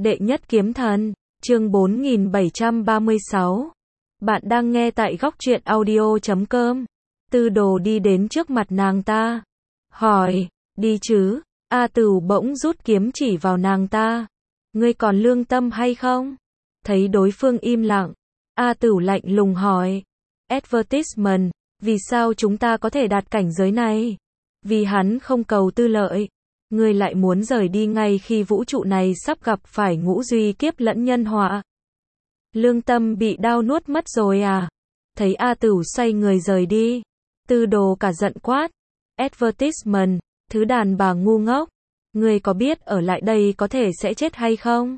Đệ nhất kiếm thần, chương 4736. Bạn đang nghe tại góc truyện audio.com. Tư Đồ đi đến trước mặt nàng ta. Hỏi, đi chứ? A Tửu bỗng rút kiếm chỉ vào nàng ta. Ngươi còn lương tâm hay không? Thấy đối phương im lặng, A Tửu lạnh lùng hỏi. Advertisement, vì sao chúng ta có thể đạt cảnh giới này? Vì hắn không cầu tư lợi. Ngươi lại muốn rời đi ngay khi vũ trụ này sắp gặp phải ngũ duy kiếp lẫn nhân họa. Lương tâm bị đao nuốt mất rồi à? Thấy A Tửu xoay người rời đi, Tư Đồ cả giận quát. Advertisement, thứ đàn bà ngu ngốc. Ngươi có biết ở lại đây có thể sẽ chết hay không?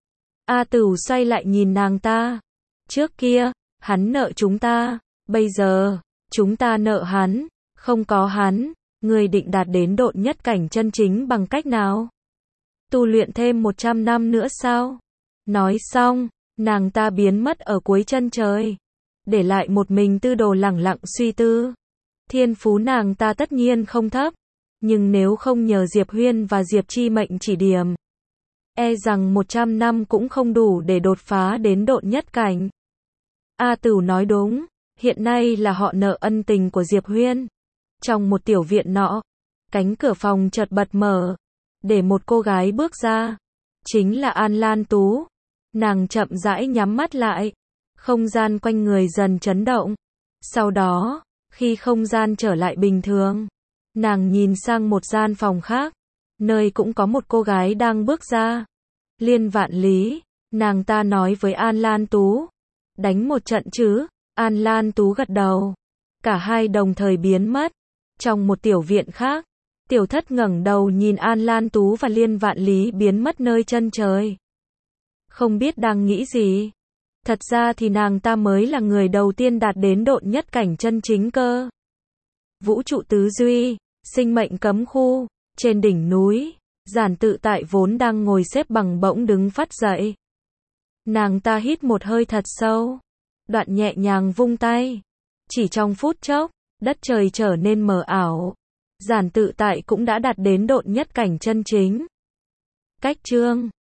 A Tửu xoay lại nhìn nàng ta. Trước kia, hắn nợ chúng ta. Bây giờ, chúng ta nợ hắn. Không có hắn, ngươi định đạt đến độn nhất cảnh chân chính bằng cách nào? Tu luyện thêm 100 năm nữa sao? Nói xong, nàng ta biến mất ở cuối chân trời, để lại một mình Tư Đồ lẳng lặng suy tư. Thiên phú nàng ta tất nhiên không thấp, nhưng nếu không nhờ Diệp Huyên và Diệp Chi Mệnh chỉ điểm, e rằng 100 năm cũng không đủ để đột phá đến độn nhất cảnh. A Tửu nói đúng, hiện nay là họ nợ ân tình của Diệp Huyên. Trong một tiểu viện nọ, cánh cửa phòng chợt bật mở, để một cô gái bước ra. Chính là An Lan Tú. Nàng chậm rãi nhắm mắt lại, không gian quanh người dần chấn động. Sau đó, khi không gian trở lại bình thường, nàng nhìn sang một gian phòng khác, nơi cũng có một cô gái đang bước ra. Liên Vạn Lý, nàng ta nói với An Lan Tú. Đánh một trận chứ? An Lan Tú gật đầu. Cả hai đồng thời biến mất. Trong một tiểu viện khác, Tiểu Thất ngẩng đầu nhìn An Lan Tú và Liên Vạn Lý biến mất nơi chân trời. Không biết đang nghĩ gì. Thật ra thì nàng ta mới là người đầu tiên đạt đến độn nhất cảnh chân chính cơ. Vũ trụ tứ duy, sinh mệnh cấm khu, trên đỉnh núi, Giản Tự Tại vốn đang ngồi xếp bằng bỗng đứng phắt dậy. Nàng ta hít một hơi thật sâu, đoạn nhẹ nhàng vung tay. Chỉ trong phút chốc, đất trời trở nên mờ ảo. Giản Tự Tại cũng đã đạt đến độn nhất cảnh chân chính. Cách chương